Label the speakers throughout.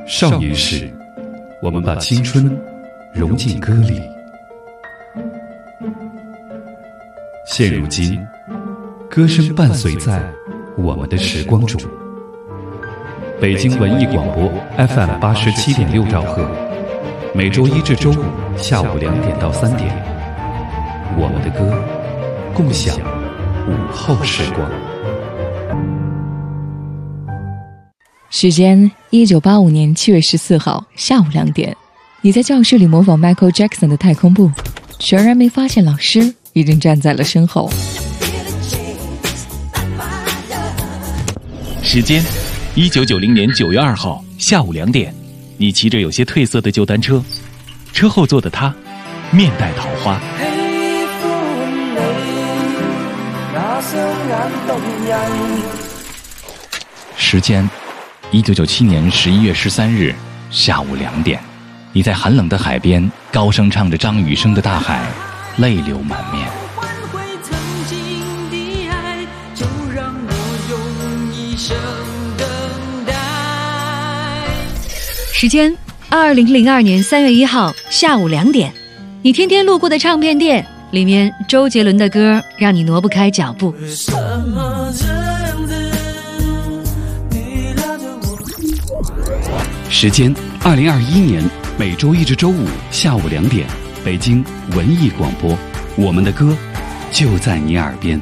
Speaker 1: 少年时，我们把青春融进歌里。现如今，歌声伴随在我们的时光中。北京文艺广播 FM 87.6兆赫，每周一至周五下午2点到3点，我们的歌，共享午后时光。
Speaker 2: 时间1985年7月14号下午2点，你在教室里模仿 Michael Jackson 的太空步，全然没发现老师已经站在了身后。
Speaker 3: 时间1990年9月2号下午2点，你骑着有些褪色的旧单车，车后座的他面带桃花。时间1997年11月13日下午2点，你在寒冷的海边高声唱着张雨生的《大海》，泪流满面。
Speaker 4: 时间2002年3月1号下午2点，你天天路过的唱片店里面，周杰伦的歌让你挪不开脚步。
Speaker 1: 时间2021年每周一至周五下午2点，北京文艺广播，我们的歌就在你耳边。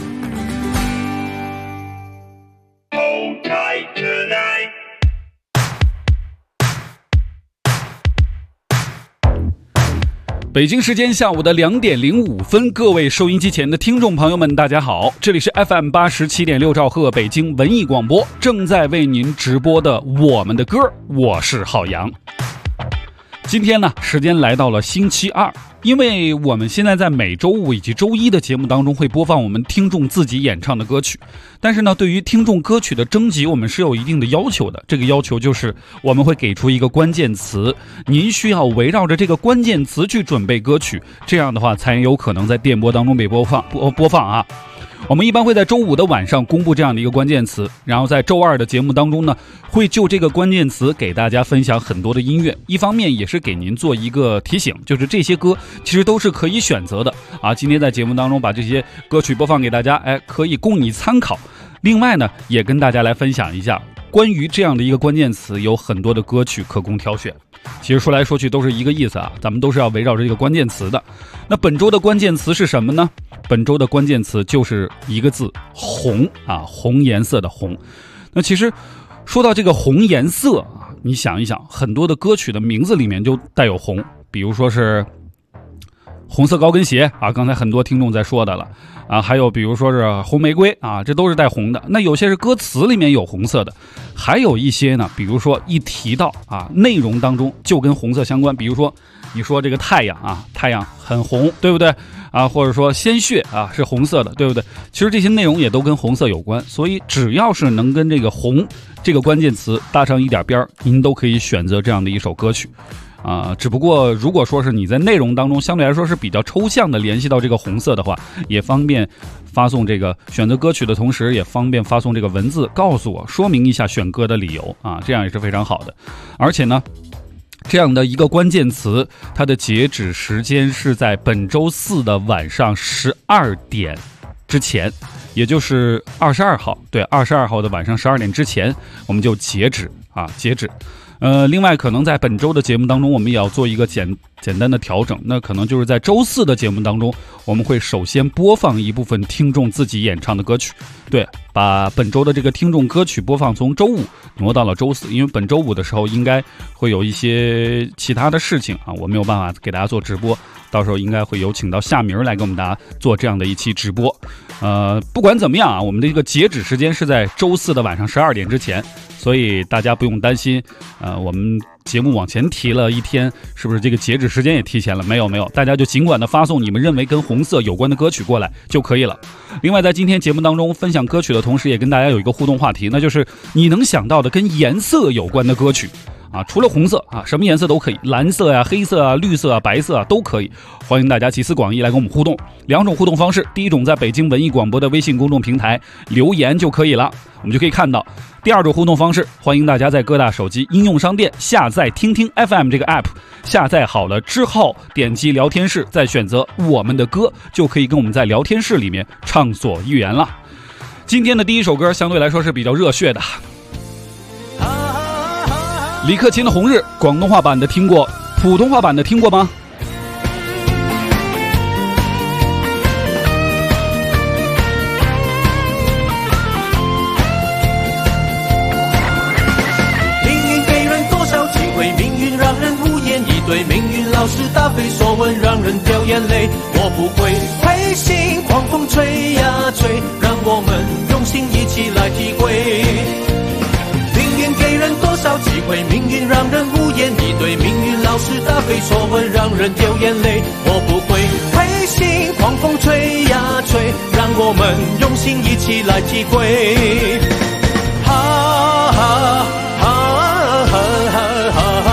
Speaker 1: 北京时间下午的2点05分，各位收音机前的听众朋友们，大家好，这里是 FM 87.6兆赫北京文艺广播，正在为您直播的我们的歌，我是浩洋。今天呢，时间来到了星期二，因为我们现在在每周五以及周一的节目当中会播放我们听众自己演唱的歌曲，但是呢，对于听众歌曲的征集，我们是有一定的要求的。这个要求就是我们会给出一个关键词，您需要围绕着这个关键词去准备歌曲，这样的话才有可能在电波当中被播放啊。我们一般会在周五的晚上公布这样的一个关键词，然后在周二的节目当中呢，会就这个关键词给大家分享很多的音乐，一方面也是给您做一个提醒，就是这些歌其实都是可以选择的啊。今天在节目当中把这些歌曲播放给大家，可以供你参考。另外呢，也跟大家来分享一下关于这样的一个关键词，有很多的歌曲可供挑选。其实说来说去都是一个意思啊，咱们都是要围绕着这个关键词的。那本周的关键词是什么呢？本周的关键词就是一个字，红啊，红颜色的红。那其实说到这个红颜色啊，你想一想，很多的歌曲的名字里面就带有红，比如说是红色高跟鞋啊，刚才很多听众在说的了啊，还有比如说是红玫瑰啊，这都是带红的。那有些是歌词里面有红色的，还有一些呢，比如说一提到啊，内容当中就跟红色相关，比如说你说这个太阳啊，太阳很红，对不对啊？或者说鲜血啊是红色的，对不对？其实这些内容也都跟红色有关，所以只要是能跟这个红这个关键词搭上一点边，您都可以选择这样的一首歌曲。只不过如果说是你在内容当中相对来说是比较抽象的联系到这个红色的话，也方便发送这个选择歌曲的同时，也方便发送这个文字告诉我，说明一下选歌的理由啊，这样也是非常好的。而且呢，这样的一个关键词，它的截止时间是在本周四的晚上12点之前，也就是22号，对，22号的晚上12点之前我们就截止。另外可能在本周的节目当中，我们也要做一个简单的调整，那可能就是在周四的节目当中，我们会首先播放一部分听众自己演唱的歌曲，对，把本周的这个听众歌曲播放从周五挪到了周四，因为本周五的时候应该会有一些其他的事情啊，我没有办法给大家做直播，到时候应该会有请到夏明来给我们大家做这样的一期直播。不管怎么样啊，我们的这个截止时间是在周四的晚上12点之前，所以大家不用担心，我们节目往前提了一天，是不是这个截止时间也提前了？没有，大家就尽管的发送你们认为跟红色有关的歌曲过来就可以了。另外在今天节目当中分享歌曲的同时，也跟大家有一个互动话题，那就是你能想到的跟颜色有关的歌曲啊，除了红色啊，什么颜色都可以，蓝色啊、黑色啊、绿色啊、白色啊都可以。欢迎大家集思广益来跟我们互动。2种互动方式，第一种在北京文艺广播的微信公众平台留言就可以了，我们就可以看到。第2种互动方式，欢迎大家在各大手机应用商店下载听听 FM 这个 app， 下载好了之后点击聊天室，再选择我们的歌，就可以跟我们在聊天室里面畅所欲言了。今天的第一首歌相对来说是比较热血的，李克勤的《红日》，广东话版的听过，普通话版的听过吗？
Speaker 5: 对命运老是答非所问，让人掉眼泪。我不会灰心，狂风吹呀吹，让我们用心一起来体会。命运给人多少机会，命运让人无言以对。命运老是答非所问，让人掉眼泪。我不会灰心，狂风吹呀吹，让我们用心一起来体会。哈哈哈哈哈哈。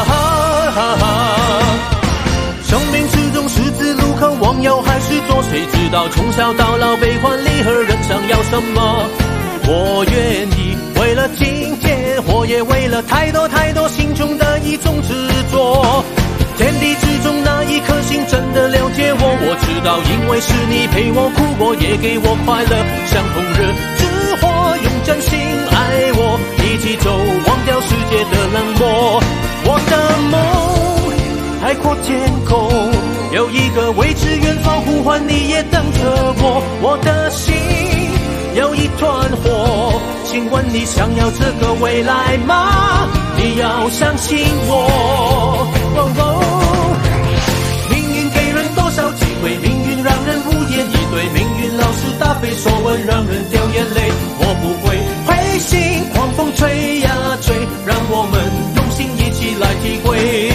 Speaker 5: 往右还是左，谁知道从小到老悲欢离合，人生要什么？我愿意为了境界，我也为了太多太多心中的一种执着。天地之中那一颗心真的了解我，我知道因为是你陪我哭过，也给我快乐。像红日之火，用真心爱我，一起走，忘掉世界的冷漠。我的梦海阔天空，有一个未知远方呼唤，你也等着我。我的心有一团火，请问你想要这个未来吗？你要相信我。命运给人多少机会，命运让人无言以对。命运老是答非所问，让人掉眼泪。我不会灰心，狂风吹呀吹，让我们用心一起来体会。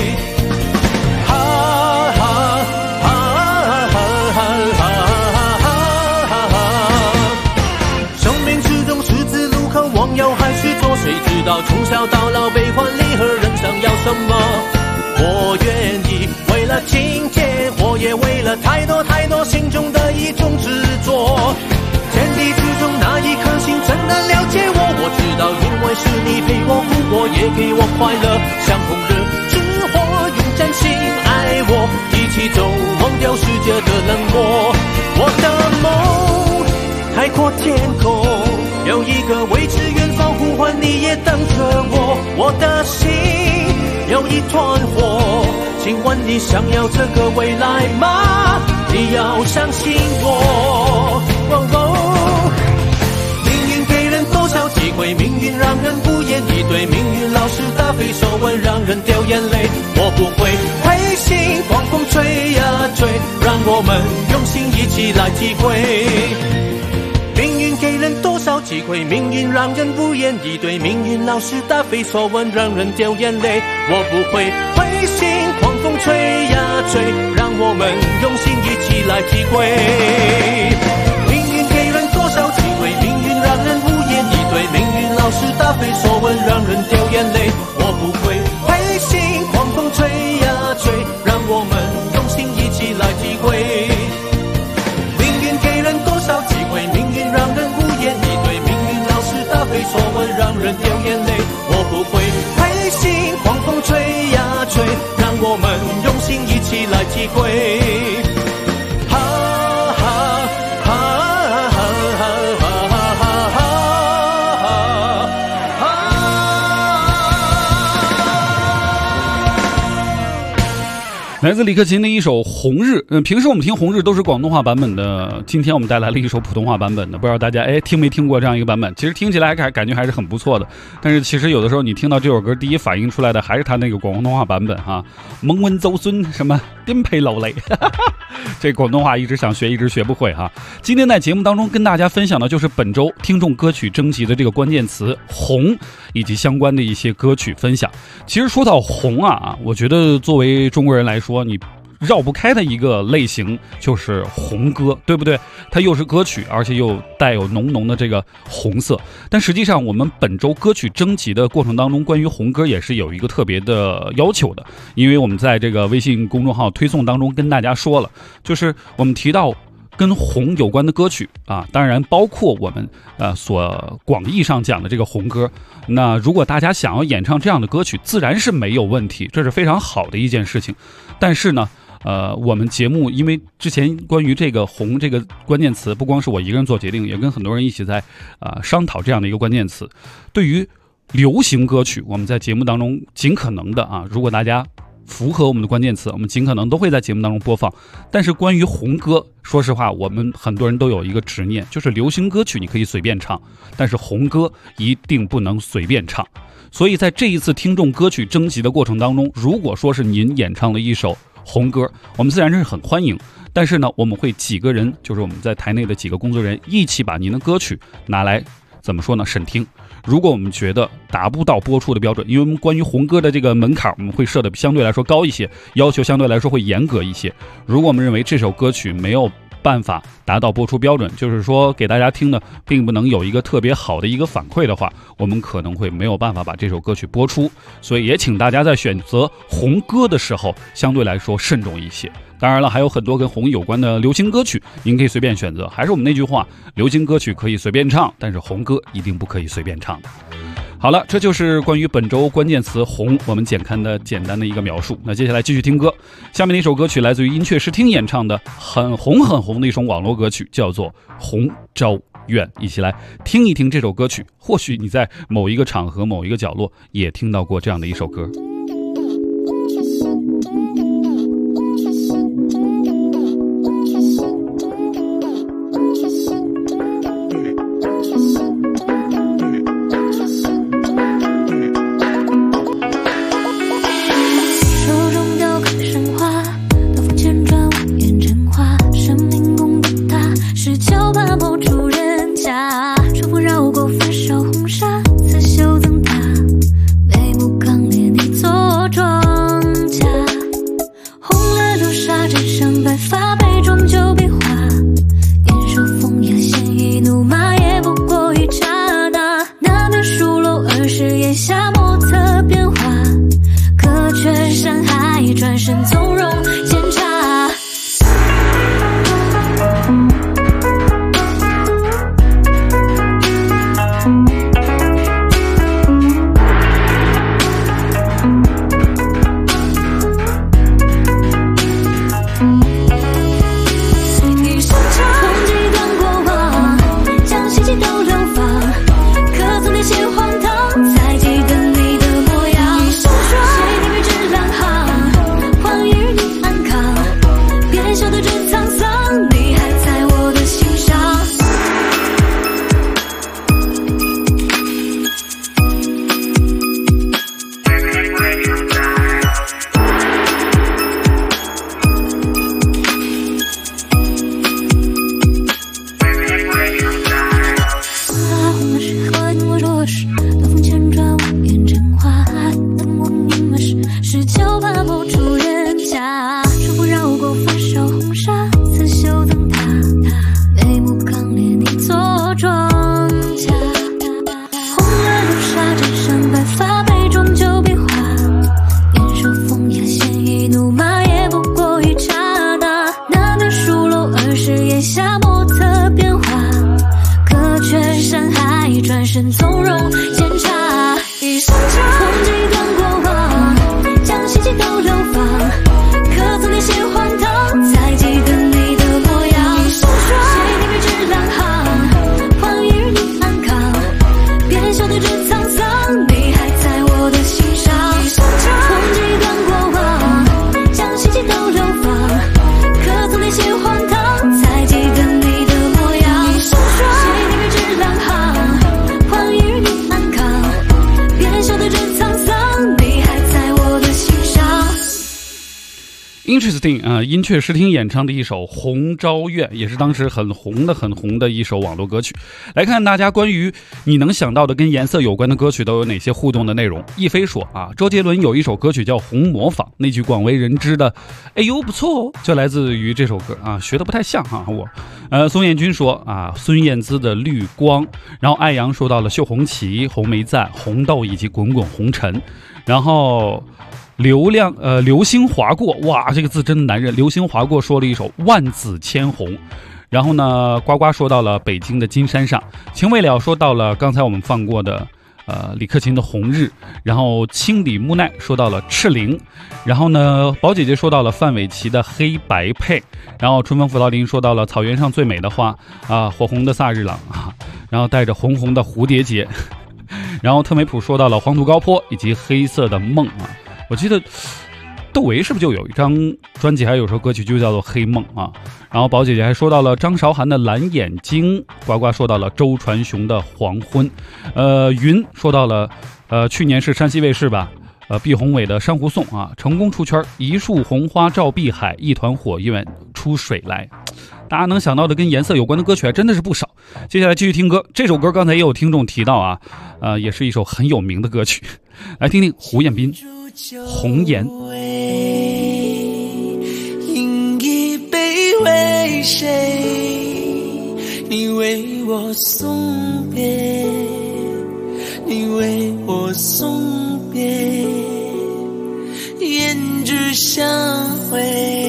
Speaker 5: 往右还是左，谁知道从小到老悲欢离合，人生要什么？我愿意为了境界，我也为了太多太多心中的一种执着。天地之中那一颗心真的了解我，我知道因为是你陪我哭过，也给我快乐。像红日之火，用真心爱我，一起走，忘掉世界的冷漠。我的梦海阔天空，有一个未知远方呼唤，你也等着我。我的心有一团火，请问你想要这个未来吗？你要相信我。命运给人多少机会，命运让人无言以对。命运老是答非所问，让人掉眼泪。我不会灰心，狂风吹呀吹，让我们用心一起来体会。命运给人多少机会，命运让人无言以对。命运老是答非所问，让人掉眼泪。我不会灰心，狂风吹呀吹，让我们用心一起来体会。命运给人多少机会，命运让人无言以对。命运老是答非所问，让人掉眼泪。我不会灰心，狂风吹呀吹，让我们用心一起来体会。命运给人多少机会，命运让人无言以对。命运老是答非所问，让人掉眼泪。我不会灰心，狂风吹呀吹，让我们用心一起来体会。哈哈哈哈哈哈
Speaker 1: 来自李克勤的一首《红日》。平时我们听《红日》都是广东话版本的，今天我们带来了一首普通话版本的，不知道大家听没听过这样一个版本？其实听起来感觉还是很不错的，但是其实有的时候你听到这首歌，第一反应出来的还是他那个广东话版本哈，蒙温周孙什么颠沛流泪，这广东话一直想学，一直学不会哈。今天在节目当中跟大家分享的就是本周听众歌曲征集的这个关键词“红”以及相关的一些歌曲分享。其实说到红啊，我觉得作为中国人来说，你绕不开的一个类型就是红歌，对不对？它又是歌曲，而且又带有浓浓的这个红色。但实际上我们本周歌曲征集的过程当中，关于红歌也是有一个特别的要求的，因为我们在这个微信公众号推送当中跟大家说了，就是我们提到跟红有关的歌曲啊，当然包括我们所广义上讲的这个红歌。那如果大家想要演唱这样的歌曲，自然是没有问题，这是非常好的一件事情。但是呢，我们节目因为之前关于这个红这个关键词，不光是我一个人做决定，也跟很多人一起在商讨这样的一个关键词。对于流行歌曲，我们在节目当中尽可能的如果大家符合我们的关键词，我们尽可能都会在节目当中播放。但是关于红歌，说实话，我们很多人都有一个执念，就是流行歌曲你可以随便唱，但是红歌一定不能随便唱。所以在这一次听众歌曲征集的过程当中，如果说是您演唱了一首红歌，我们自然是很欢迎。但是呢，我们会几个人，就是我们在台内的几个工作人员一起把您的歌曲拿来怎么说呢？审听。如果我们觉得达不到播出的标准，因为我们关于红歌的这个门槛我们会设的相对来说高一些，要求相对来说会严格一些。如果我们认为这首歌曲没有办法达到播出标准，就是说给大家听的并不能有一个特别好的一个反馈的话，我们可能会没有办法把这首歌曲播出。所以也请大家在选择红歌的时候相对来说慎重一些。当然了，还有很多跟红有关的流行歌曲，您可以随便选择。还是我们那句话，流行歌曲可以随便唱，但是红歌一定不可以随便唱的。好了，这就是关于本周关键词红我们简单的一个描述。那接下来继续听歌，下面的一首歌曲来自于音雀诗听演唱的很红的一首网络歌曲，叫做《红昭愿》，一起来听一听这首歌曲。或许你在某一个场合某一个角落也听到过这样的一首歌。
Speaker 6: 都流放，可曾那些荒唐，才记得你的模样。
Speaker 1: Interesting 啊，音雀视听演唱的一首《红昭愿》，也是当时很红的一首网络歌曲。来看大家关于你能想到的跟颜色有关的歌曲都有哪些互动的内容。亦飞说啊，周杰伦有一首歌曲叫《红模仿》，那句广为人知的“哎呦不错哦”，就来自于这首歌啊，学的不太像哈我。宋彦军说啊，孙燕姿的《绿光》，然后艾阳说到了绣红旗、红梅赞、红豆以及滚滚红尘，然后。流星划过，哇，这个字真的难认。流星划过说了一首万紫千红，然后呢，呱呱说到了北京的金山上，秦未了说到了刚才我们放过的李克勤的红日，然后清理木奈说到了赤灵，然后呢，宝姐姐说到了范玮琪的黑白配，然后春风辅导林说到了草原上最美的花啊，火红的萨日朗啊，然后带着红红的蝴蝶结，然后特美普说到了黄土高坡以及黑色的梦啊。我记得窦唯是不是就有一张专辑还有首歌曲就叫做《黑梦》啊？然后宝姐姐还说到了张韶涵的蓝眼睛，呱呱说到了周传雄的黄昏，云说到了去年是山西卫视吧，毕宏伟的珊瑚颂啊，成功出圈，一束红花照碧海，一团火焰出水来。大家能想到的跟颜色有关的歌曲还真的是不少。接下来继续听歌，这首歌刚才也有听众提到啊，也是一首很有名的歌曲，来听听胡彦斌。红颜，
Speaker 6: 饮一杯为谁？你为我送别，你为我送别，胭脂相会，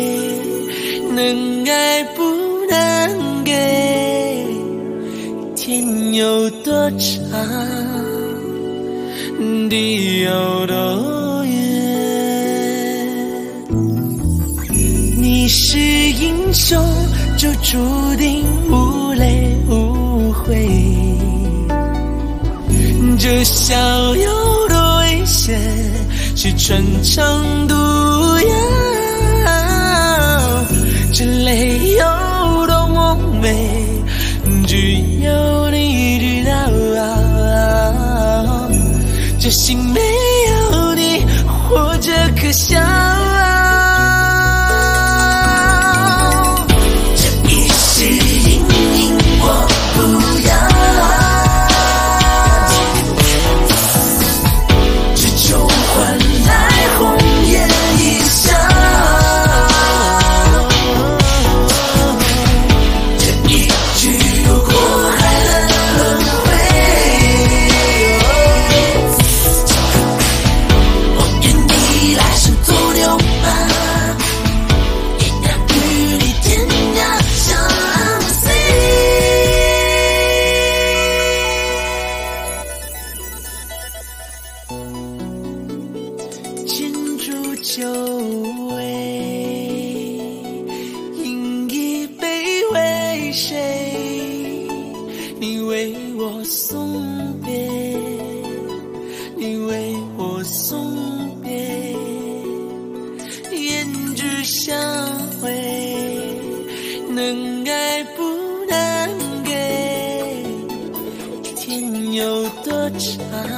Speaker 6: 能爱不能给，天有多长，地有多远，你是英雄就注定无泪无悔，这逍遥的危险是穿肠毒药，这泪有多么美，只有你知道，这心没有你活着可笑，这一世阴影我不要，只求换来红颜一笑，这一句如果还能轮回，我愿意来生做牛马，也要与你天涯相随，牵住酒味，饮一杯为谁？你为我送别，你为我送别，胭脂相会，能爱不能给，天有多长，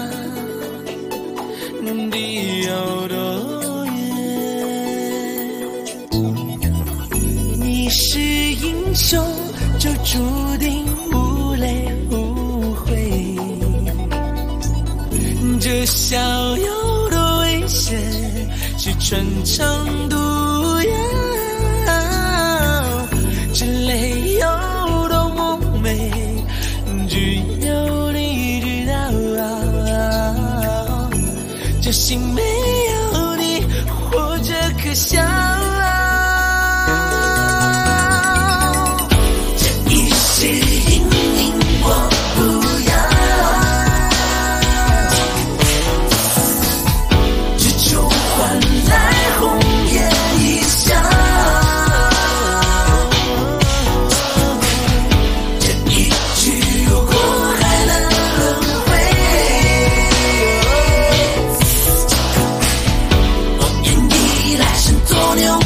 Speaker 6: 地有多远，你是英雄就注定无泪无悔，这逍遥的危险是穿肠毒药，这泪有多么美，只有你知道，这心没有你活着可笑，这一世阴影我不要，只求换来红颜一笑，这一句如果还能轮回，我愿意来生做牛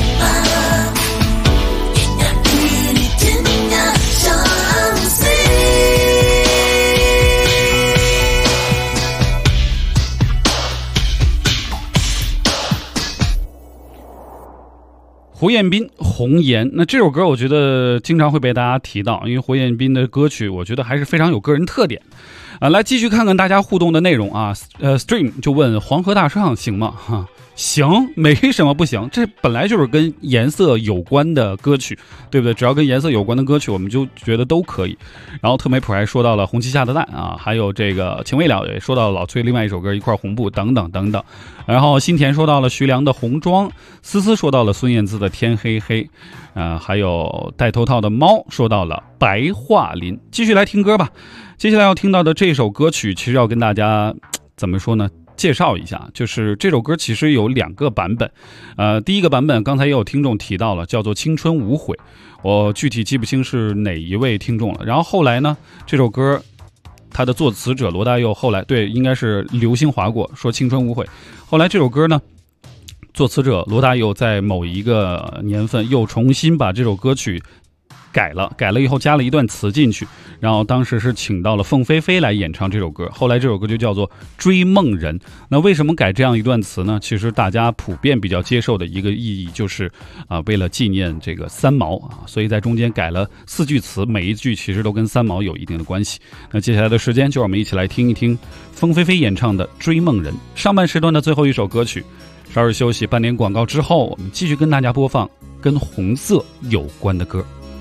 Speaker 1: 胡彦斌《红颜》，那这首歌我觉得经常会被大家提到，因为胡彦斌的歌曲我觉得还是非常有个人特点。来继续看看大家互动的内容啊。Stream 就问黄河大唱行吗？行，没什么不行，这本来就是跟颜色有关的歌曲，对不对？只要跟颜色有关的歌曲，我们就觉得都可以。然后特美普还说到了红旗下的蛋啊，还有这个情未了也说到了老崔另外一首歌一块红布等等等等。然后新田说到了徐良的红妆，思思说到了孙燕姿的天黑黑，还有戴头套的猫说到了白桦林。继续来听歌吧。接下来要听到的这首歌曲，其实要跟大家怎么说呢？介绍一下，就是这首歌其实有2个版本。第一个版本刚才也有听众提到了，叫做《青春无悔》，我具体记不清是哪一位听众了。然后后来呢，这首歌他的作词者罗大佑后来对应该是流星划过说青春无悔，后来这首歌呢作词者罗大佑在某一个年份又重新把这首歌曲改了以后加了一段词进去，然后当时是请到了凤飞飞来演唱这首歌，后来这首歌就叫做《追梦人》。那为什么改这样一段词呢？其实大家普遍比较接受的一个意义就是为了纪念这个三毛所以在中间改了4句词，每一句其实都跟三毛有一定的关系。那接下来的时间就让我们一起来听一听凤飞飞演唱的《追梦人》，上半时段的最后一首歌曲。稍事休息，半点广告之后，我们继续跟大家播放跟红色有关的歌。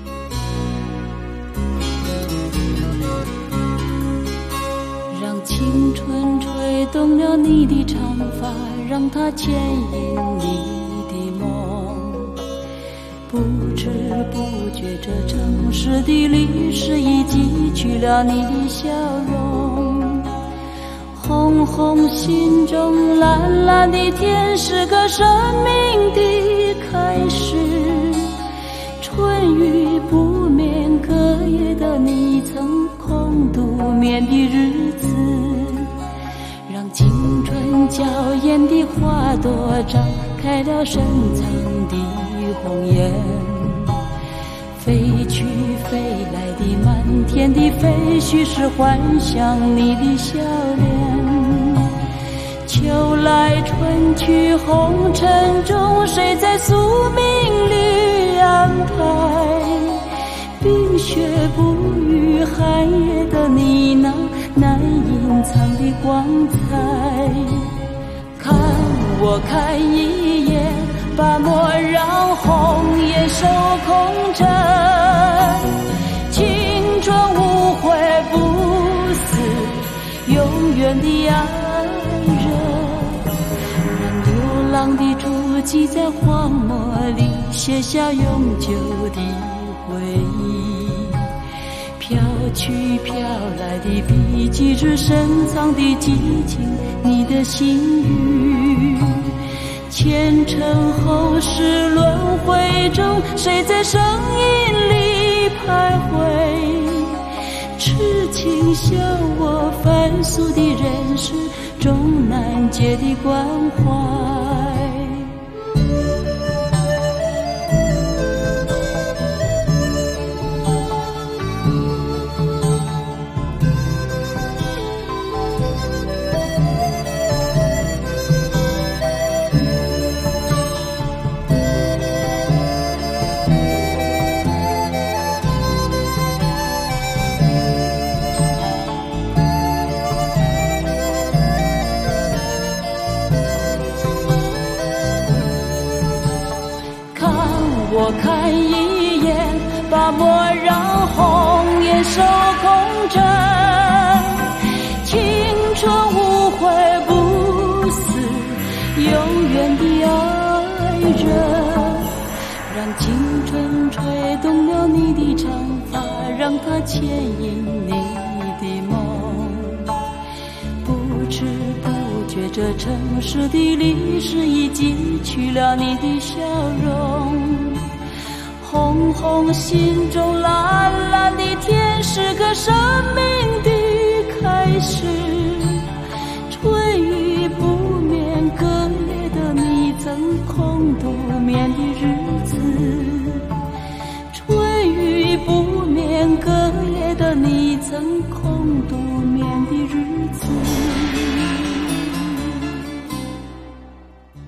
Speaker 7: 青春吹动了你的长发，让它牵引你的梦。不知不觉，这城市的历史已记取了你的笑容。红红心中，蓝蓝的天，是个生命的开始。春雨不眠，隔夜的你曾空独眠的日子，让青春娇艳的花朵绽开了深藏的红颜。飞去飞来的满天的飞絮，是幻想你的笑脸。秋来春去红尘中，谁在宿命里安排？冰雪不语，寒夜的你那难隐藏的光彩。看我看一眼，把莫让红颜守空枕。青春无悔不死，永远的爱人。让流浪的足迹在荒漠里写下永久的回忆，飘去飘来的笔迹，是深藏的激情，你的心语。前尘后世轮回中，谁在声音里徘徊？痴情笑我凡俗的人世，终难解的关怀。我看一眼，把莫让红颜守空枕。青春无悔不死，永远的爱人。让青春吹动了你的长发，让它牵引你的梦。不知不觉，这城市的历史已记取了你的笑容。红红心中，蓝蓝的天，是个生命的开始。春雨不眠，隔夜的你曾空独眠的日子。春雨不眠，隔夜的你曾空独眠的日子。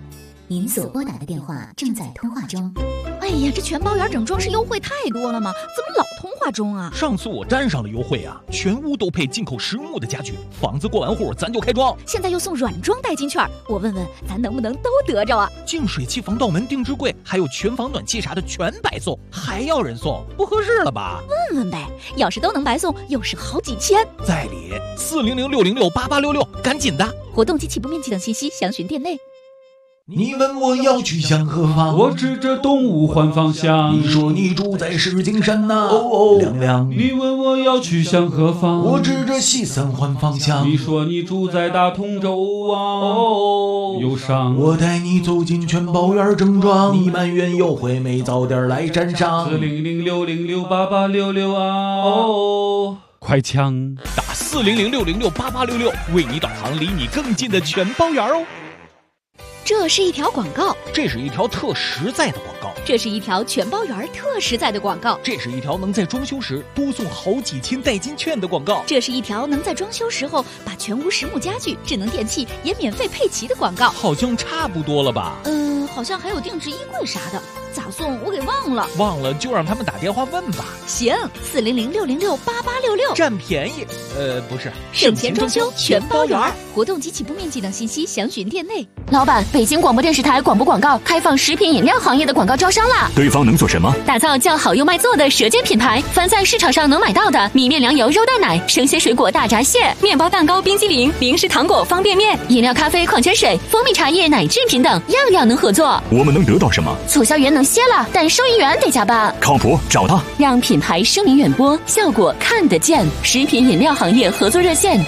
Speaker 8: 您所拨打的电话正在通话中。
Speaker 9: 哎呀，这全包圆整装饰优惠太多了吗？怎么老通话中啊？
Speaker 10: 上次我沾上了优惠啊，全屋都配进口实木的家具，房子过完户咱就开装。
Speaker 9: 现在又送软装代金券，我问问咱能不能都得着啊？
Speaker 10: 净水器、防盗门、定制柜，还有全房暖气啥的全白送，还要人送，不合适了吧？
Speaker 9: 问问呗，要是都能白送，又是好几千。
Speaker 10: 在理400-606-8866，赶紧的！
Speaker 9: 活动及起步面积等信息详询店内。
Speaker 5: 你问我要去向何方，
Speaker 1: 我指着东吴换方向。
Speaker 5: 你说你住在石景山呐，亮亮。
Speaker 1: 你问我要去向何方，
Speaker 5: 我指着西三环方向。
Speaker 1: 你说你住在大同州啊，忧伤。
Speaker 5: 我带你走进全包圆正装，你埋怨优惠没早点来沾上。
Speaker 1: 400-606-8866啊，快枪
Speaker 10: 打400-606-8866，为你导航离你更近的全包圆哦。
Speaker 9: 这是一条广告，
Speaker 10: 这是一条特实在的广告，
Speaker 9: 这是一条全包圆特实在的广告，
Speaker 10: 这是一条能在装修时多送好几千代金券的广告，
Speaker 9: 这是一条能在装修时候把全屋实木家具、智能电器也免费配齐的广告。
Speaker 10: 好像差不多了吧？
Speaker 9: 好像还有定制衣柜啥的，咋送我给忘了。
Speaker 10: 忘了就让他们打电话问吧。
Speaker 9: 行，400-606-8866，
Speaker 10: 占便宜。不是，
Speaker 9: 省钱装修全包圆，活动及起步面积等信息详询店内。
Speaker 11: 老板，北京广播电视台广播广告开放食品饮料行业的广告招商啦！
Speaker 12: 对方能做什么？
Speaker 11: 打造叫好又卖座的舌尖品牌，凡在市场上能买到的米面粮油肉蛋奶、生鲜水果大闸蟹、面包蛋糕、冰激凌、零食糖果、方便面、饮料、咖啡、矿泉水、蜂蜜茶叶、奶制品等，样样能合作。
Speaker 12: 我们能得到什么？
Speaker 11: 促销员能歇了，但收银员得加班。
Speaker 12: 靠谱，找他，
Speaker 11: 让品牌声名远播，效果看得见。食品饮料行业合作热线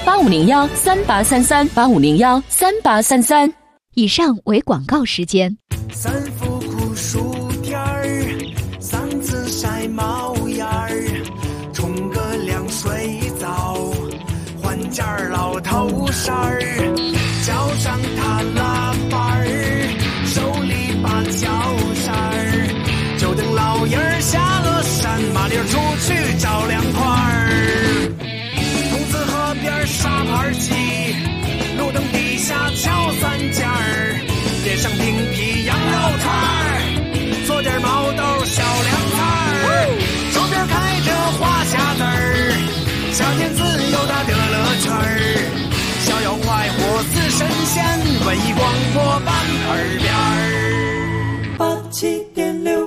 Speaker 11: 8501-3833，8501-3833。
Speaker 4: 以上为广告时间。
Speaker 6: 三伏酷暑天儿，嗓子晒冒烟儿，冲个凉水澡，换件老头衫儿，脚上踏拉板儿，手里把脚扇儿，就等老爷儿下了山，麻溜出去找凉快儿。筒子河边沙盘鸡，路灯底下敲三尖儿，点上冰皮羊肉串儿，做点毛豆小凉菜儿，手边开着花匣子儿，夏天自由的乐乐圈儿，逍遥快活似神仙，文艺广播伴耳边儿。87.6，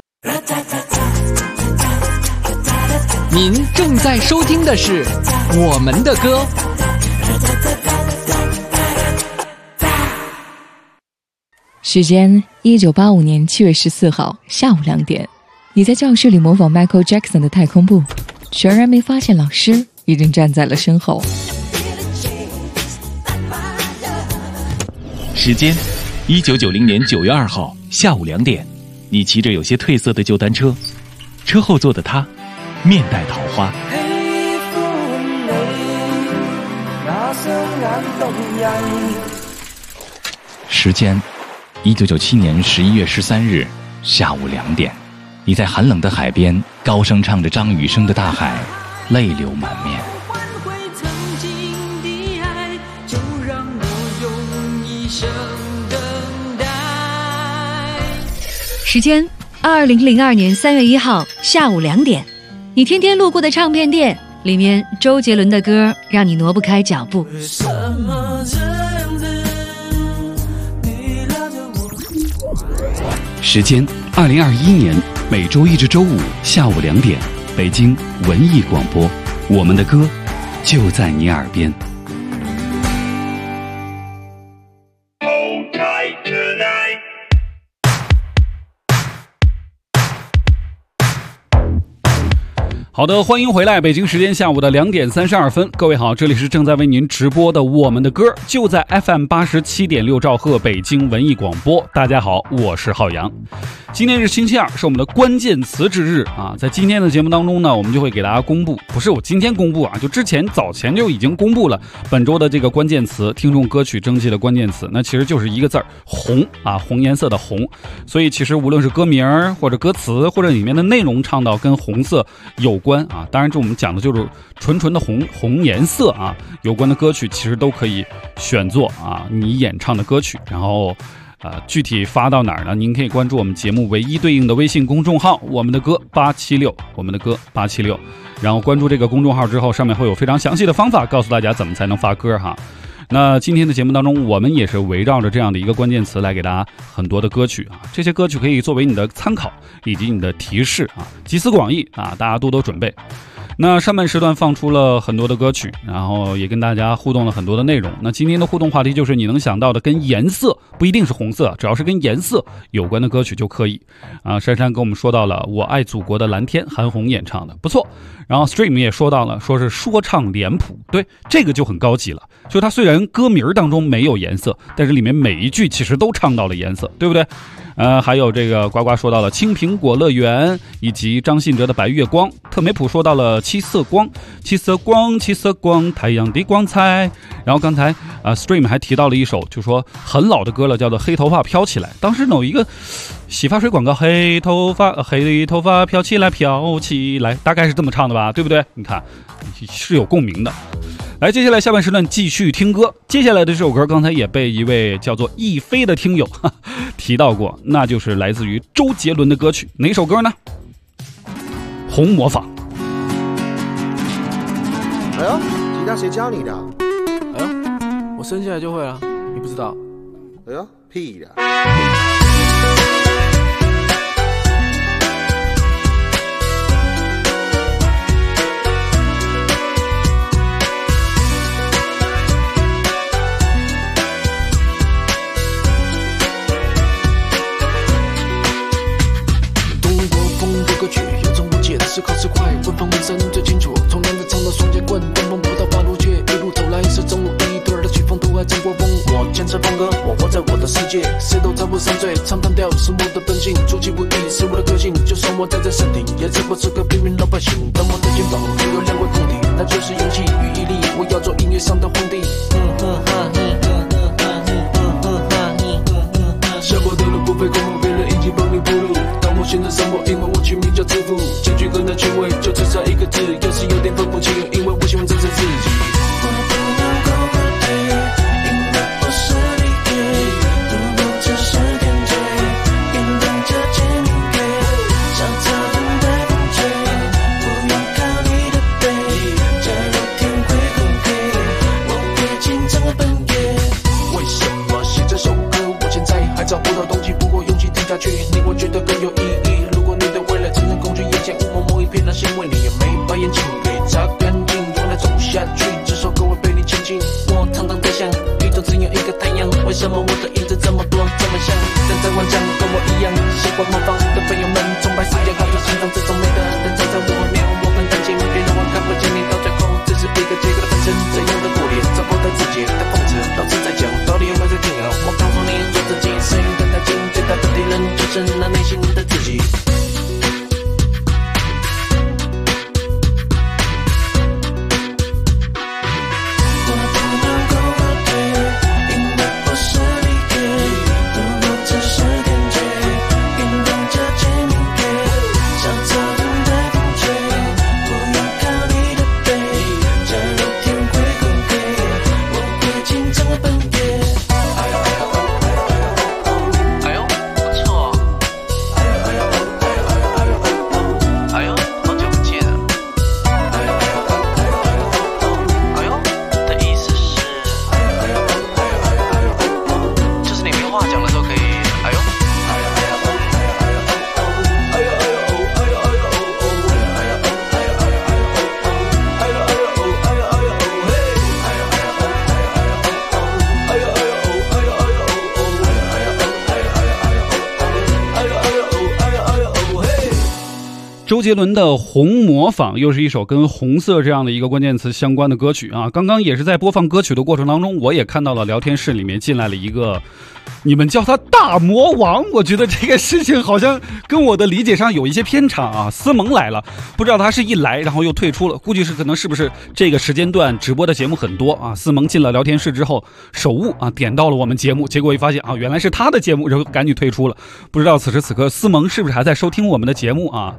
Speaker 13: 您正在收听的是我们的歌。
Speaker 2: 时间1985年7月14号下午2点，你在教室里模仿 Michael Jackson 的太空步，全然没发现老师已经站在了身后。
Speaker 3: 时间1990年9月2号下午2点，你骑着有些褪色的旧单车，车后座的他面带桃花。时间1997年11月13日下午2点，你在寒冷的海边高声唱着张雨生的《大海》，泪流满面。
Speaker 4: 时间2002年3月1号下午2点，你天天路过的唱片店里面，周杰伦的歌让你挪不开脚步。
Speaker 1: 时间2021年每周一至周五下午2点，北京文艺广播，我们的歌就在你耳边。好的，欢迎回来，北京时间下午的2点32分，各位好，这里是正在为您直播的我们的歌，就在 FM 87.6兆赫北京文艺广播。大家好，我是浩洋。今天是星期二，是我们的关键词之日啊！在今天的节目当中呢，我们就会给大家公布，不是我今天公布啊，就早前就已经公布了本周的这个关键词，听众歌曲征集的关键词，那其实就是一个字儿红啊，红颜色的红。所以其实无论是歌名或者歌词或者里面的内容唱到跟红色有关啊，当然这我们讲的就是纯的红颜色啊，有关的歌曲其实都可以选作啊你演唱的歌曲，然后具体发到哪儿呢？您可以关注我们节目唯一对应的微信公众号我们的歌876，我们的歌876，然后关注这个公众号之后，上面会有非常详细的方法告诉大家怎么才能发歌哈。那今天的节目当中，我们也是围绕着这样的一个关键词来给大家很多的歌曲啊，这些歌曲可以作为你的参考以及你的提示啊，集思广益啊，大家多多准备。那上半时段放出了很多的歌曲，然后也跟大家互动了很多的内容。那今天的互动话题就是你能想到的跟颜色，不一定是红色，只要是跟颜色有关的歌曲就可以啊。珊珊跟我们说到了我爱祖国的蓝天，韩红演唱的不错。然后 Stream 也说到了，说是说唱脸谱，对，这个就很高级了。就它虽然歌名当中没有颜色，但是里面每一句其实都唱到了颜色，对不对？还有这个呱呱说到了青苹果乐园，以及张信哲的白月光，特梅普说到了七色光，七色光，七色光，太阳的光彩。然后刚才Stream 还提到了一首就说很老的歌了，叫做黑头发飘起来。当时有一个洗发水广告，黑头发飘起来飘起来，大概是这么唱的吧，对不对？你看是有共鸣的。来，接下来下半时段继续听歌。接下来的这首歌刚才也被一位叫做亦飞的听友提到过，那就是来自于周杰伦的歌曲，哪首歌呢？红模仿。
Speaker 14: 哎呦，吉他谁教你的？
Speaker 15: 哎呦，我生下来就会了，你不知道？
Speaker 14: 哎呦，屁的！
Speaker 15: 思考是快，文风纹身最清楚。从男的唱到双截棍，根本不到八路街，一路走来是中路一对的曲风，都还真过风。我坚持风格，我活在我的世界，谁都插不上嘴。唱单调是我的本性，出其不意是我的个性。就算我站在山顶，也只不过是个平民老百姓。但我的肩膀就有两块空地，那就是勇气与毅力。我要做音乐上的皇帝。下坡的路不费功夫，别人已经帮你铺路。当我选择生活，因为我取名叫致富。结局跟那权威就只差一个字，有时有点分不清，因为我喜欢真实自己。我不能够后退，因为我是你给，如果只是点缀，便当这煎饼给，小草等待风吹，不用靠你的背，假如天会很黑，我会紧张我本业。为什么写这首歌？我现在还找不到动机，不过勇气听下去，令我觉得更有意义。那些为你也没把眼睛给擦干净，用来走下去，这首歌会陪你前进。我堂堂在想，宇宙只有一个太阳，为什么我的影子这么多这么像？但在幻想跟我一样习惯模仿的朋友们，崇拜世界还有欣赏这种美的，但站在我后面我很担心，别让我看不见你，到最后只是一个结构的分身，这样的过脸找不到自己的疯子，老子在讲到底有没有在听啊？我告诉你，做自己，声音更大劲，最大的敌人就是那内心的自己。
Speaker 1: 周杰伦的《红模仿》又是一首跟红色这样的一个关键词相关的歌曲啊！刚刚也是在播放歌曲的过程当中，我也看到了聊天室里面进来了一个，你们叫他大魔王，我觉得这个事情好像跟我的理解上有一些偏差啊。思萌来了，不知道他是一来然后又退出了，估计是可能是不是这个时间段直播的节目很多啊？思萌进了聊天室之后手误啊点到了我们节目，结果一发现啊原来是他的节目，然后赶紧退出了。不知道此时此刻思萌是不是还在收听我们的节目啊？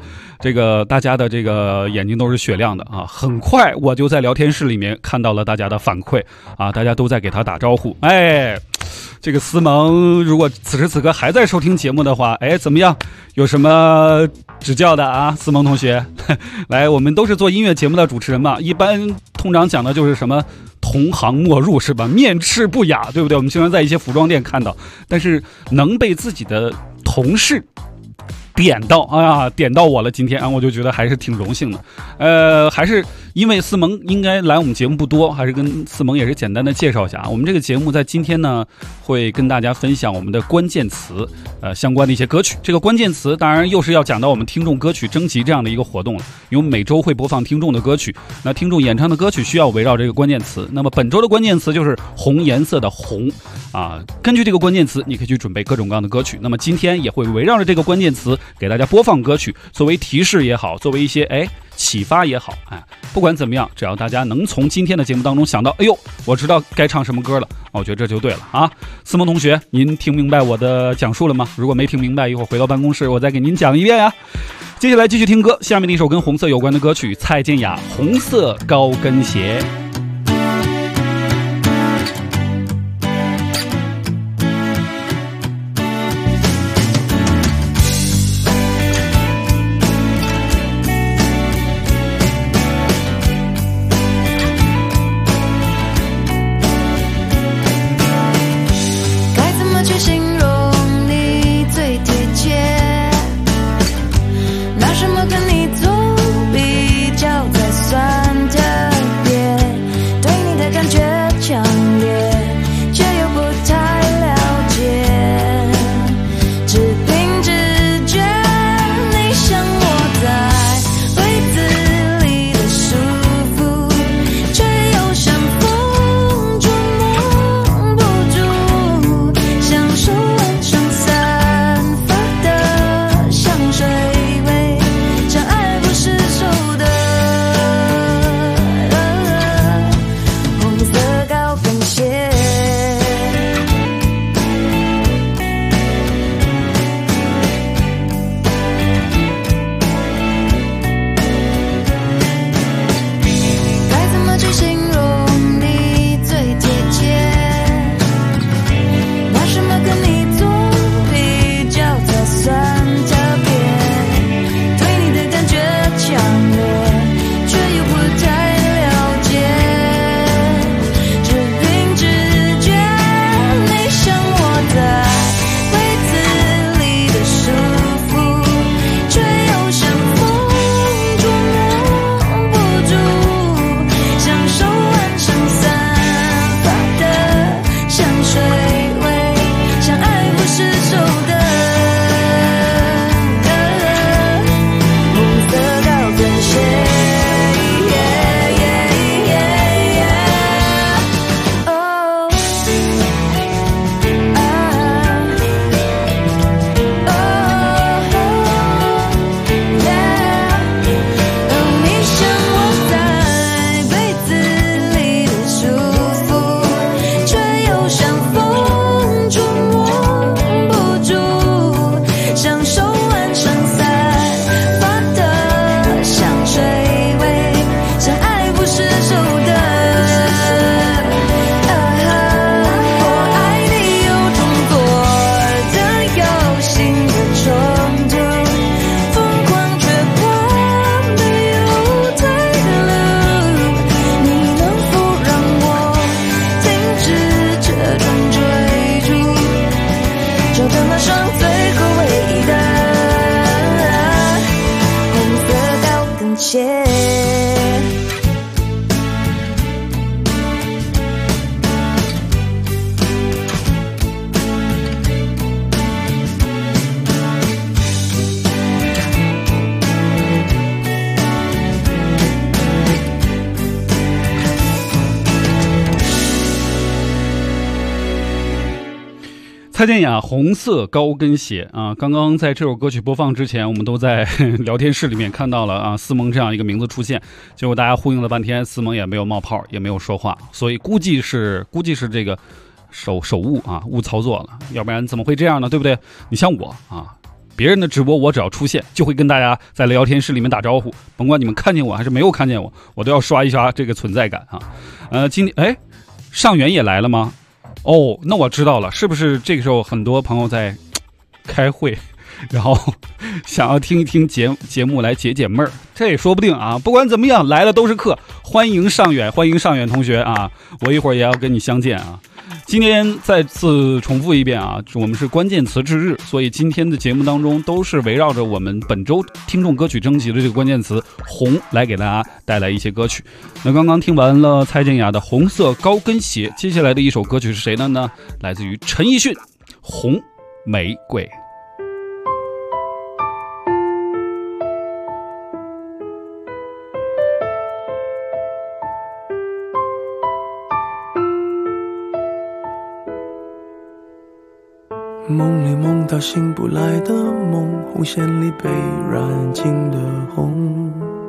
Speaker 1: 这个大家的这个眼睛都是雪亮的啊！很快我就在聊天室里面看到了大家的反馈啊，大家都在给他打招呼。哎，这个思萌如果此时此刻还在收听节目的话，哎，怎么样？有什么指教的啊？思萌同学，来，我们都是做音乐节目的主持人嘛，一般通常讲的就是什么同行莫入是吧？面斥不雅，对不对？我们经常在一些服装店看到，但是能被自己的同事点到我了，今天啊，我就觉得还是挺荣幸的。还是因为思萌应该来我们节目不多，还是跟思萌也是简单的介绍一下啊。我们这个节目在今天呢，会跟大家分享我们的关键词，相关的一些歌曲。这个关键词当然又是要讲到我们听众歌曲征集这样的一个活动了，因为每周会播放听众的歌曲，那听众演唱的歌曲需要围绕这个关键词。那么本周的关键词就是红颜色的红啊。根据这个关键词，你可以去准备各种各样的歌曲。那么今天也会围绕着这个关键词给大家播放歌曲，作为提示也好，作为一些启发也好，不管怎么样，只要大家能从今天的节目当中想到，哎呦，我知道该唱什么歌了，我觉得这就对了啊。思萌同学，您听明白我的讲述了吗？如果没听明白，一会儿回到办公室我再给您讲一遍呀。接下来继续听歌，下面的一首跟红色有关的歌曲，蔡健雅《红色高跟鞋》。蔡健雅红色高跟鞋啊，刚刚在这首歌曲播放之前，我们都在聊天室里面看到了啊思萌这样一个名字出现，结果大家呼应了半天，思萌也没有冒泡，也没有说话，所以估计是这个手误啊误操作了，要不然怎么会这样呢？对不对？你像我啊， 别人的直播我只要出现，就会跟大家在聊天室里面打招呼，甭管你们看见我还是没有看见我，我都要刷一刷这个存在感啊。今天上元也来了吗？哦，那我知道了，是不是这个时候很多朋友在开会，然后想要听一听节目来解闷儿，这也说不定啊。不管怎么样，来了都是客，欢迎上远，欢迎上远同学啊！我一会儿也要跟你相见啊。今天再次重复一遍啊，我们是关键词之日，所以今天的节目当中都是围绕着我们本周听众歌曲征集的这个关键词红来给大家带来一些歌曲。那刚刚听完了蔡健雅的红色高跟鞋，接下来的一首歌曲是谁的呢？来自于陈奕迅，红玫瑰。
Speaker 6: 梦里梦到醒不来的梦，红线里被染尽的红，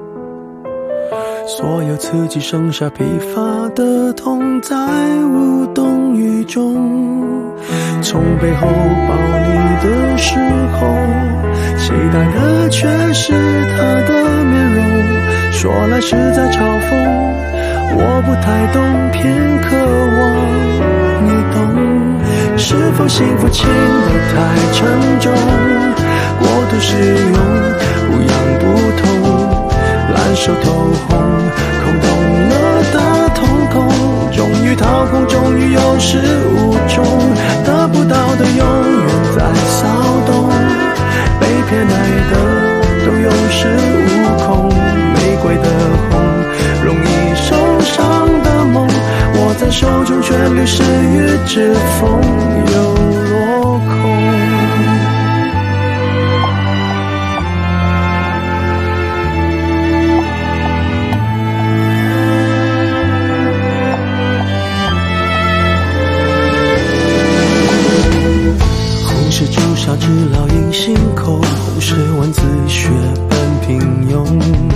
Speaker 6: 所有刺激剩下疲乏的痛，在无动于衷。从背后抱你的时候，期待的却是他的面容，说来是在嘲讽，我不太懂，偏渴望你懂。是否幸福轻得太沉重，过度使用不痒不痛，烂熟透红，空洞了的瞳孔，终于掏空，终于有始无终，得不到的永远在骚动，被偏爱的都有恃无恐，玫瑰的红，容易受伤的梦，握在手中却流失于指缝，又落空。红是朱砂痣烙印心口，红是文字血般平庸，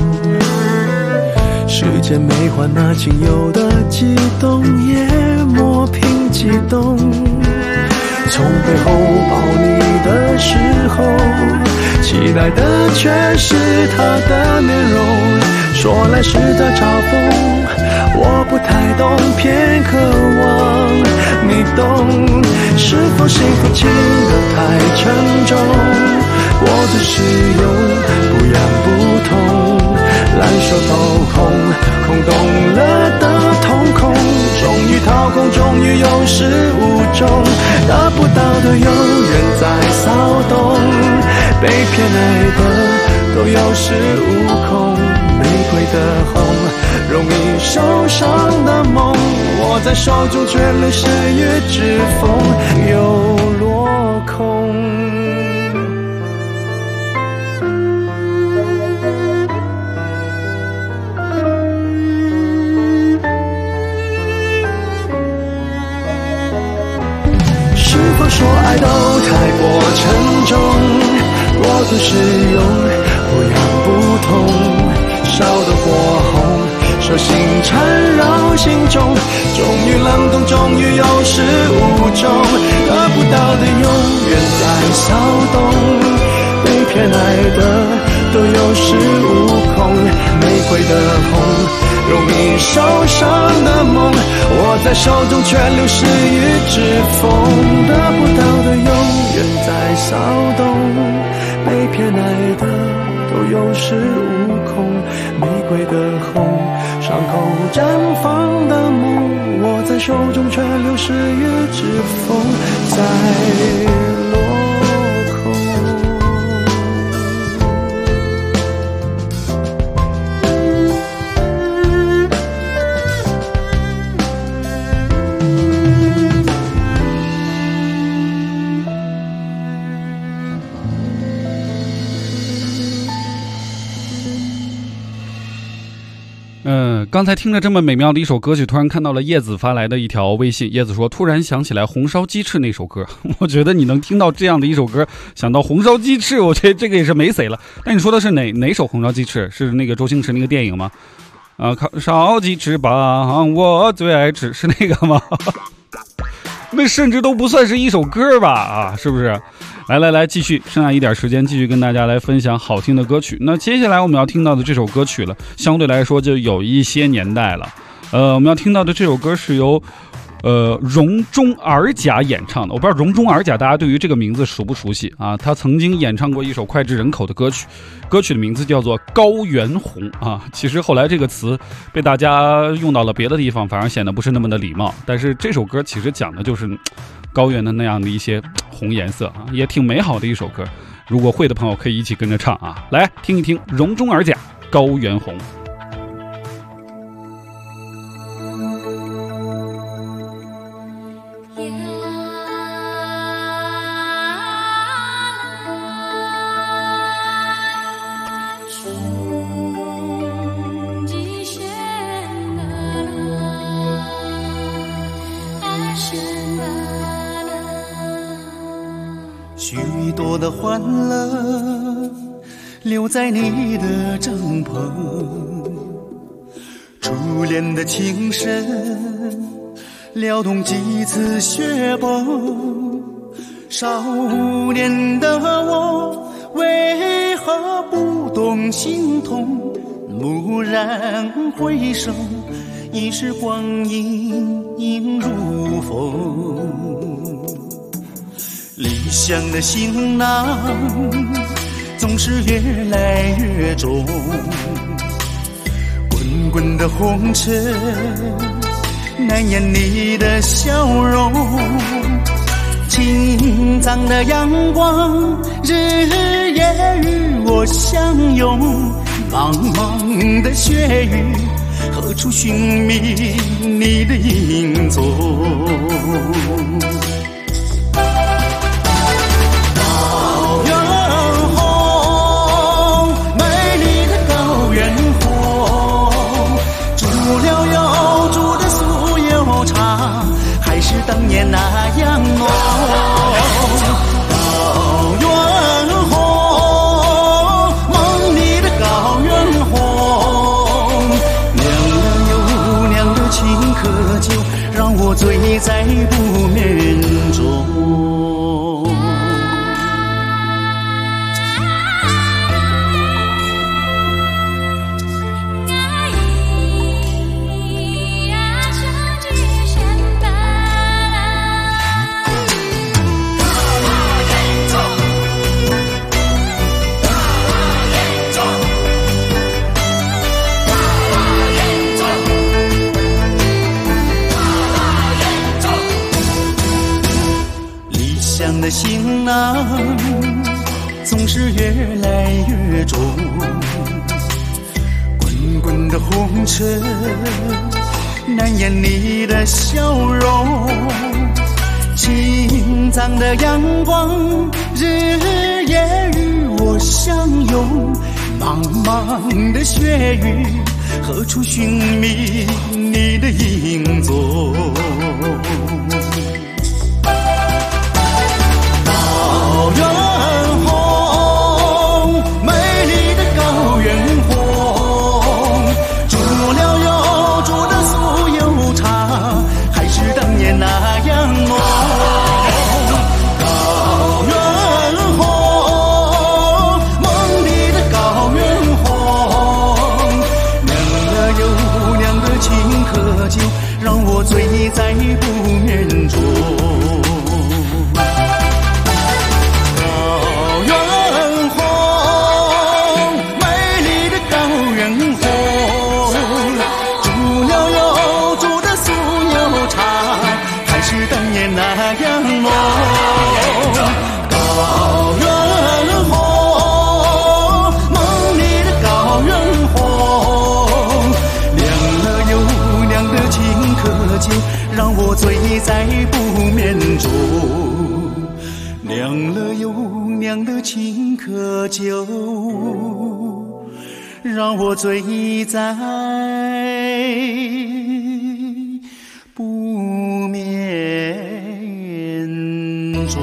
Speaker 6: 时间没换那仅有的悸动，也磨平激动。从背后抱你的时候，期待的却是他的面容，说来是在嘲讽，我不太懂，偏渴望你懂。是否幸福轻得太沉重，过度使用不痒不痛，烂熟透红，空洞了的瞳孔，终于掏空，终于有始无终，得不到的永远在骚动，被偏爱的都有恃无恐，玫瑰的红，容易受伤的梦，握在手中却流失于指缝，又落空。是否说爱都太过沉重，过度使用不痒不痛，烧得火红，手心缠绕心中，终于冷冻，终于有始无终，得不到的永远在骚动，被偏爱的都有恃无恐，玫瑰的红，容易受伤的梦，握在手中却流失于指缝，得不到的永远在骚动，被偏爱的都有恃无恐，玫瑰的红，伤口绽放的梦，握在手中却流失于指缝，在落空。
Speaker 1: 刚才听着这么美妙的一首歌曲，突然看到了叶子发来的一条微信。叶子说，突然想起来红烧鸡翅那首歌。我觉得你能听到这样的一首歌，想到红烧鸡翅，我觉得这个也是没谁了。那你说的是哪首红烧鸡翅？是那个周星驰那个电影吗？烧鸡翅膀我最爱吃，是那个吗？那甚至都不算是一首歌吧？啊，是不是？ 来，继续，剩下一点时间，继续跟大家来分享好听的歌曲。那接下来我们要听到的这首歌曲了，相对来说就有一些年代了。我们要听到的这首歌是由容中尔甲演唱的。我不知道容中尔甲大家对于这个名字熟不熟悉啊？他曾经演唱过一首脍炙人口的歌曲，歌曲的名字叫做《高原红》啊。其实后来这个词被大家用到了别的地方，反而显得不是那么的礼貌。但是这首歌其实讲的就是高原的那样的一些红颜色啊，也挺美好的一首歌。如果会的朋友可以一起跟着唱啊，来听一听容中尔甲《高原红》。
Speaker 16: 许多的欢乐留在你的帐篷，初恋的情深撩动几次雪崩，少年的我为何不懂心痛？蓦然回首，已是光阴映如风。理想的行囊总是越来越重，滚滚的红尘难掩你的笑容，青藏的阳光日夜与我相拥，茫茫的雪域何处寻觅你的影踪？当年那样浓，高原红，梦里的高原红，酿了又酿的青稞酒，让我醉在不眠中。的行囊总是越来越重，滚滚的红尘难掩你的笑容，青藏的阳光日夜与我相拥，茫茫的雪域何处寻觅你的影踪？高原红，美丽的高原红，煮了又煮的酥油茶，还是当年那样浓。高原红，梦里的高原红，酿了又酿的青稞酒，让我醉在不眠中。让我醉在不眠中，酿了又酿的青稞酒，让我醉在不眠中。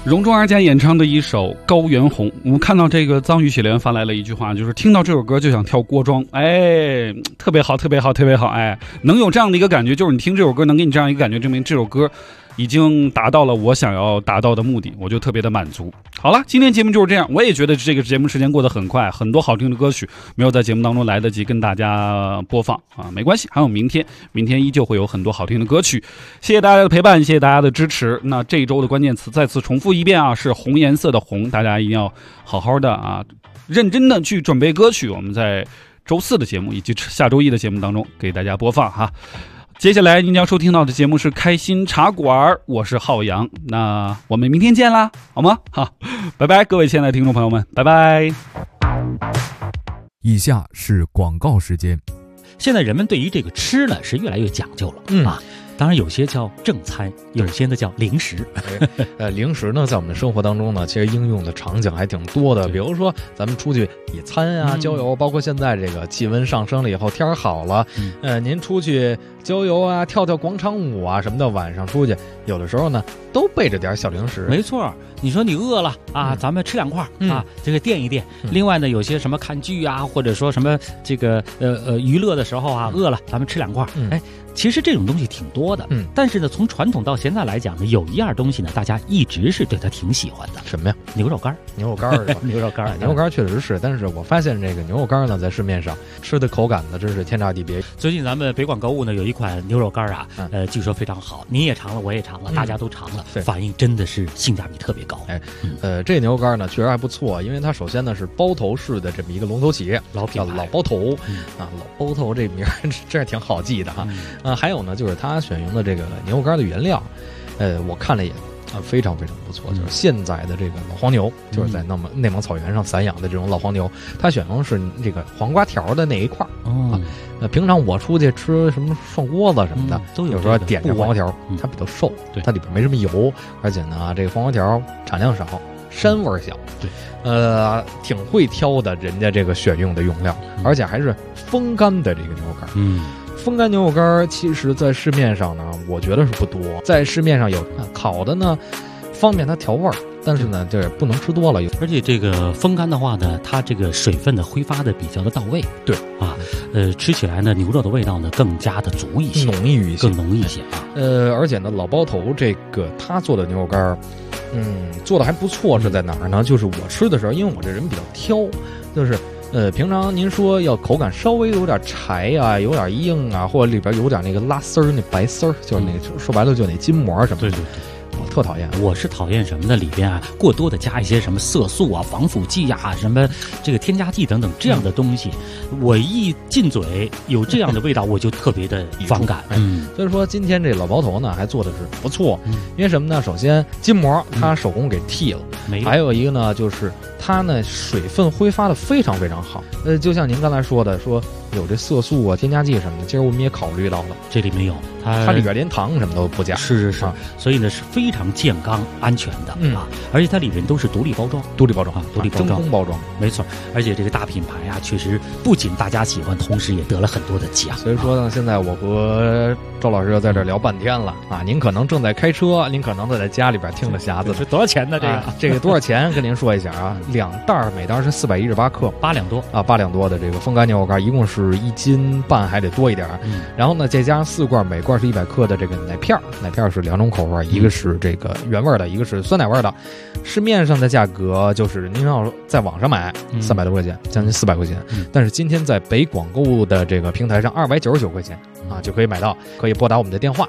Speaker 1: 荣中二家演唱的一首《高原红》，我们看到这个藏语写联发来了一句话，就是听到这首歌就想跳锅庄，哎，特别好，特别好，特别好，哎，能有这样的一个感觉，就是你听这首歌能给你这样一个感觉，证明这首歌已经达到了我想要达到的目的，我就特别的满足。好了，今天节目就是这样，我也觉得这个节目时间过得很快，很多好听的歌曲没有在节目当中来得及跟大家播放啊，没关系，还有明天依旧会有很多好听的歌曲。谢谢大家的陪伴，谢谢大家的支持。那这一周的关键词再次重复一遍啊，是红颜色的红，大家一定要好好的啊，认真的去准备歌曲，我们在周四的节目以及下周一的节目当中给大家播放哈。接下来您将收听到的节目是开心茶馆，我是浩洋，那我们明天见啦，好吗？好，拜拜，各位亲爱的听众朋友们，拜拜。
Speaker 17: 以下是广告时间。
Speaker 18: 现在人们对于这个吃呢是越来越讲究了啊。当然有些叫正餐，有些呢叫零食。
Speaker 19: 零食呢在我们的生活当中呢，其实应用的场景还挺多的。比如说咱们出去野餐啊、郊游，包括现在这个气温上升了以后，天好了，您出去郊游啊、跳跳广场舞啊什么的，晚上出去，有的时候呢都备着点小零食。
Speaker 18: 没错，你说你饿了啊，咱们吃两块啊，这个垫一垫。另外呢，有些什么看剧啊，或者说什么这个娱乐的时候啊，饿了咱们吃两块。哎，其实这种东西挺多的，但是呢，从传统到现在来讲呢，有一样东西呢，大家一直是对它挺喜欢的。
Speaker 19: 什么呀？
Speaker 18: 牛肉干。
Speaker 19: 牛肉干是吧？
Speaker 18: 牛肉干，
Speaker 19: 牛肉干确实是，但是我发现这个牛肉干呢，在市面上吃的口感呢，真是天差地别。
Speaker 18: 最近咱们北广购物呢有一款牛肉干啊，据说非常好，你也尝了，我也尝了，大家都尝了，反应真的是性价比特别高。
Speaker 19: 哎，这牛肉干呢确实还不错，因为它首先呢是包头市的这么一个龙头企业，叫老包头啊，老包头这名真是挺好记的哈。还有呢就是它选用的这个牛肉干的原料，我看了也非常非常不错，就是现在的这个老黄牛，就是在内蒙草原上散养的这种老黄牛，它选用的是这个黄瓜条的那一块啊。平常我出去吃什么涮锅子什么的，有时候点这黄瓜条，它比较瘦，它里边没什么油，而且呢，这个黄瓜条产量少，膻味小，挺会挑的，人家这个选用的用料，而且还是风干的这个牛肉干。风干牛肉干其实在市面上呢，我觉得是不多，在市面上有烤的呢，方便它调味儿，但是呢，这不能吃多了。
Speaker 18: 而且这个风干的话呢，它这个水分的挥发的比较的到位。
Speaker 19: 对
Speaker 18: 啊，吃起来呢，牛肉的味道呢更加的足一些，
Speaker 19: 浓郁一些，
Speaker 18: 更浓一些啊。
Speaker 19: 而且呢，老包头这个他做的牛肉干，做的还不错，是在哪儿呢？就是我吃的时候，因为我这人比较挑，就是。平常您说要口感稍微有点柴啊，有点硬啊，或者里边有点那个拉丝儿、那白丝儿，就是那说白了就那筋膜什么的。对，我特讨厌。
Speaker 18: 我是讨厌什么呢？里边啊过多的加一些什么色素啊、防腐剂啊、什么这个添加剂等等这样的东西，我一进嘴有这样的味道，我就特别的反感。
Speaker 19: 所以说今天这老包头呢还做的是不错，因为什么呢？首先筋膜它手工给剃了，还有一个呢就是它呢水分挥发的非常非常好。就像您刚才说的，说有这色素啊、添加剂什么的，其实我们也考虑到了，
Speaker 18: 这里面有，
Speaker 19: 它里边连糖什么都不加。
Speaker 18: 是，所以呢是非常健康安全的啊，而且它里面都是独立包装，
Speaker 19: 真空包装，
Speaker 18: 没错。而且这个大品牌啊，确实不仅大家喜欢，同时也得了很多的奖。
Speaker 19: 所以说呢，现在我和周老师又在这聊半天了啊！您可能正在开车，您可能在家里边听着匣子。
Speaker 18: 这多少钱呢？
Speaker 19: 这个多少钱？跟您说一下啊，2袋，每袋是418克
Speaker 18: ，8两多
Speaker 19: 啊，8两多的这个风干牛肉干，一共是1斤半，还得多一点。然后呢，再加上4罐，每罐是100克的这个奶片是2种口味，一个是这个原味的，一个是酸奶味的。市面上的价格就是您要在网上买300多块钱，将近400块钱。但是今天在北广购物的这个平台上，299块钱啊就可以买到，可以拨打我们的电话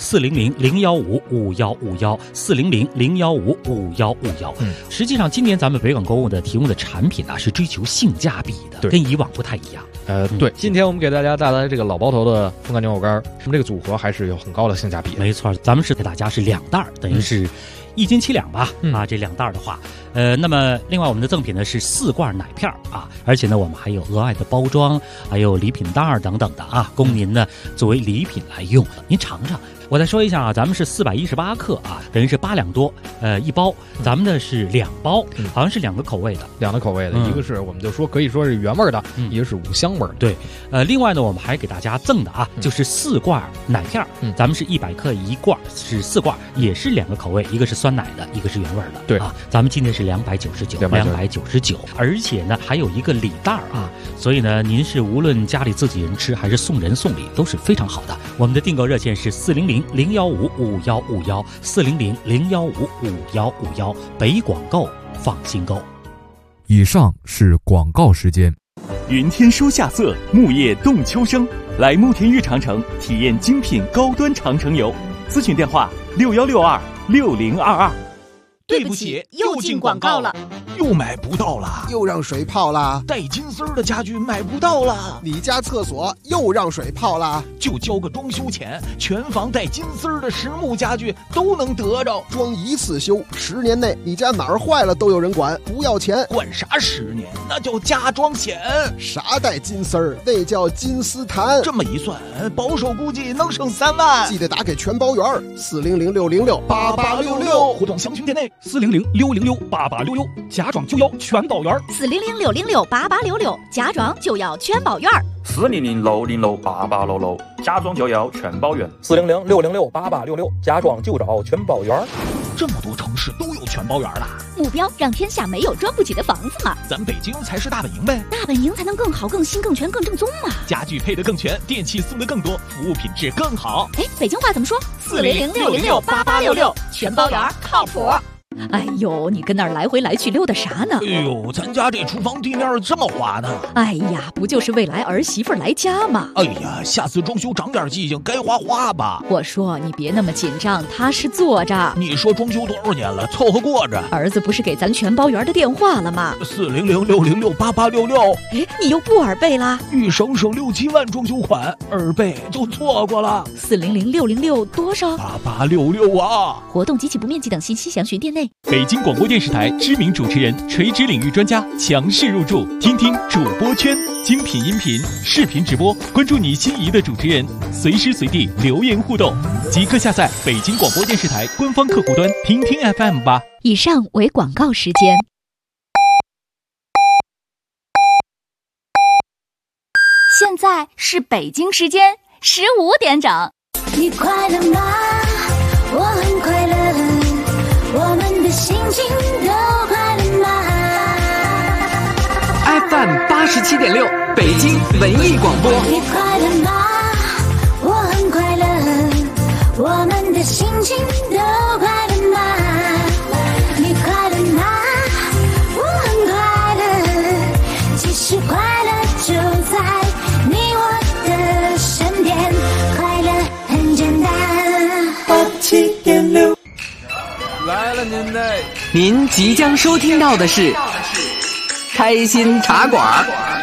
Speaker 18: ，400-015-5151，400-015-5151。实际上今年咱们北广购物的提供的产品啊是追求性价比的，跟以往不太一样。
Speaker 19: 对，今天我们给大家带来这个老包头的风干牛肉干，我们这个组合还是有很高的性价比。
Speaker 18: 没错，咱们是给大家是2袋，等于是1斤7两吧。啊，这2袋的话，那么另外我们的赠品呢是4罐奶片啊，而且呢我们还有额外的包装，还有礼品袋等等的啊，供您呢作为礼品来用。您尝尝， 我再说一下啊，咱们是418克啊，等于是8两多，一包。咱们的是2包，好像是2个口味的，
Speaker 19: 一个是我们就说可以说是原味的，一个是五香味的。
Speaker 18: 对，另外呢，我们还给大家赠的啊，就是4罐奶片，咱们是100克1罐，是4罐，也是2个口味，一个是酸奶的，一个是原味的。
Speaker 19: 对
Speaker 18: 啊，咱们今天是299，而且呢还有一个礼袋啊，所以呢，您是无论家里自己人吃还是送人送礼都是非常好的。我们的订购热线是400-015-5151，400-015-5151，北广购放心购。
Speaker 17: 以上是广告时间。
Speaker 12: 云天书夏色，木叶动秋声，来慕田峪长城体验精品高端长城游，咨询电话61626022。
Speaker 9: 对不起，又进广告了。
Speaker 20: 又买不到了，
Speaker 14: 又让水泡了。
Speaker 20: 带金丝儿的家具买不到了，
Speaker 14: 你家厕所又让水泡了。
Speaker 20: 就交个装修钱，全房带金丝儿的实木家具都能得着。
Speaker 14: 装一次修，10年内你家哪儿坏了都有人管，不要钱。
Speaker 20: 管啥10年？那叫加装险。
Speaker 14: 啥带金丝儿？那叫金丝檀。
Speaker 20: 这么一算，保守估计能省3万。
Speaker 14: 记得打给全包员，400-606-8866，
Speaker 20: 互动详询店内。
Speaker 1: 400-606-8866，家装就要全包圆。
Speaker 9: 400-606-8866，家装就要全包圆。
Speaker 21: 400-606-8866，家装就要全包圆。
Speaker 22: 400-606-8866，家装就找全包圆。
Speaker 20: 这么多城市都有全包圆了，
Speaker 9: 目标让天下没有装不起的房子嘛。
Speaker 20: 咱北京才是大本营呗，
Speaker 9: 大本营才能更好、更新、更全、更正宗嘛。
Speaker 20: 家具配得更全，电器送得更多，服务品质更好。
Speaker 9: 哎，北京话怎么说？400-606-8866，全包圆靠谱。哎呦，你跟那儿来回来去溜达啥呢？
Speaker 20: 哎呦，咱家这厨房地面这么滑呢。
Speaker 9: 哎呀，不就是未来儿媳妇来家吗？
Speaker 20: 哎呀，下次装修长点记性，该画吧。
Speaker 9: 我说你别那么紧张，踏实坐着。
Speaker 20: 你说装修多少年了，凑合过着。
Speaker 9: 儿子不是给咱全包圆的电话了吗
Speaker 20: ？400-606-8866。
Speaker 9: 哎，你又不耳背啦？
Speaker 20: 欲省6、7万装修款，耳背就错过了。
Speaker 9: 400-606多少
Speaker 20: ？8866啊！
Speaker 9: 活动及其不面积等信息详询店内。
Speaker 12: 北京广播电视台知名主持人、垂直领域专家强势入驻，听听主播圈，精品音频、视频直播，关注你心仪的主持人，随时随地留言互动，即刻下载北京广播电视台官方客户端，听听 FM 吧。
Speaker 9: 以上为广告时间。
Speaker 11: 现在是北京时间15点整。
Speaker 7: 你快乐吗？我很快乐。我们的心情都快乐吗
Speaker 13: ？FM 87.6，北京文艺广播。
Speaker 7: 你快乐吗？我很快乐。我们的心情都快乐吗？你快乐吗？我很快乐。其实快乐就在你我的身边，快乐很简单。
Speaker 13: 87.6。
Speaker 20: 来了您嘞！
Speaker 13: 您即将收听到的是开心茶馆。